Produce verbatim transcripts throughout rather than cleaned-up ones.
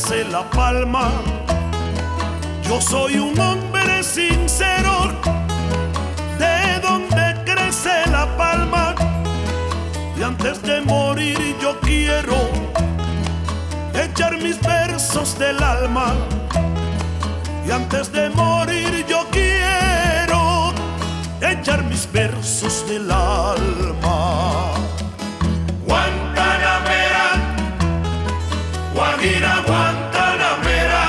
crece la palma. Yo soy un hombre sincero, de donde crece la palma. Y antes de morir yo quiero echar mis versos del alma. Y antes de morir yo quiero echar mis versos del alma. Guantanamera, Guajira, Guantanamera,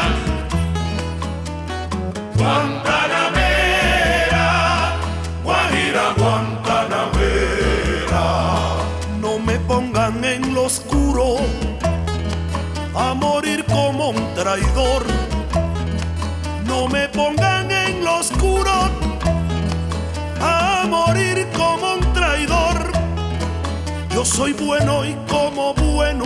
Guantanamera, Guajira, Guantanamera. No me pongan en lo oscuro a morir como un traidor. No me pongan en lo oscuro a morir como un traidor. Yo soy bueno y como bueno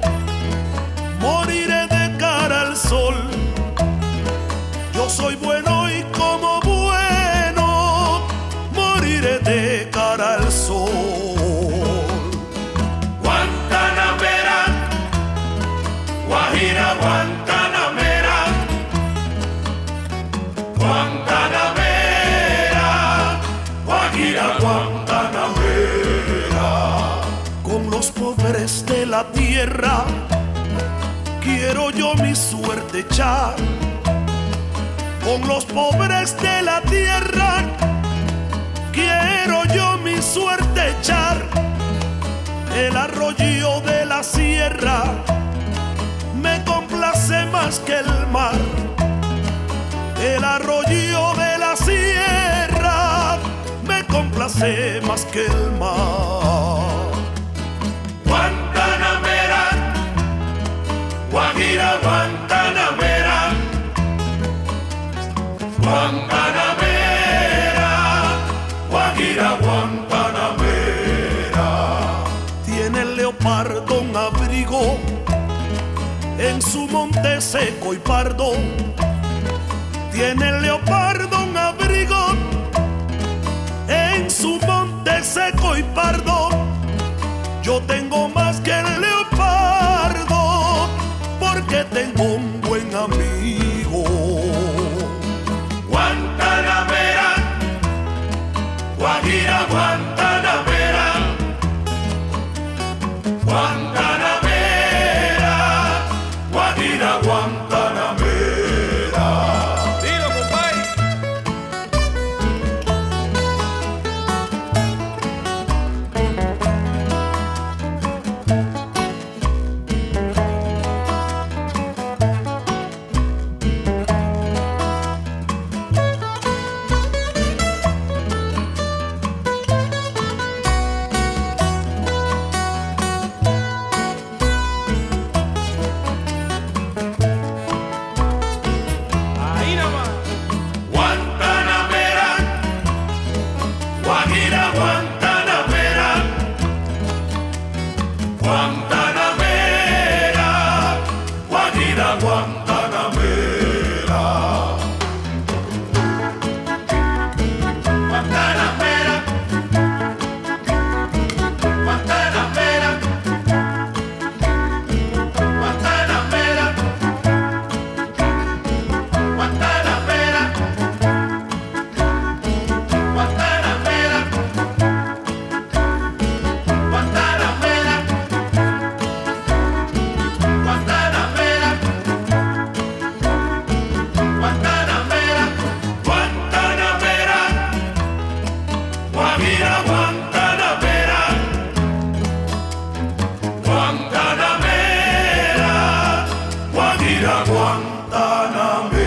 moriré de cara al sol. Yo soy bueno y como bueno moriré de cara al sol. Guantanamera, Guajira, Guantanamera, Guantanamera, Guajira, Guantanamera. Con los pobres de la tierra quiero yo mi suerte echar. Con los pobres de la tierra quiero yo mi suerte echar. El arroyo de la sierra me complace más que el mar. El arroyo de la sierra me complace más que el mar. Guantanamera, Guajira, Guantanamera, Guantanamera, Guajira, Guantanamera. Tiene el leopardo un abrigo en su monte seco y pardo. Tiene el leopardo un abrigo en su monte seco y pardo. Yo tengo más que el leopardo porque tengo un buen amigo. Guantanamera, Guajira, Guantanamera, Guantanamera, Guajira, Guantanamera. Dilo, compadre. Ahí nomás. Guantanamera, Guajira, Guantanamera, Guantanamera, Guajira, Guantanamera. Guantanamera, Guantanamera, Guantanamera, Guantanamera, Guantanamera, Guantanamera, Guantanamera, Guantanamera, Guantanamera, Guajira, Guantanamera, Guantanamera, Guajira, Guantanamera.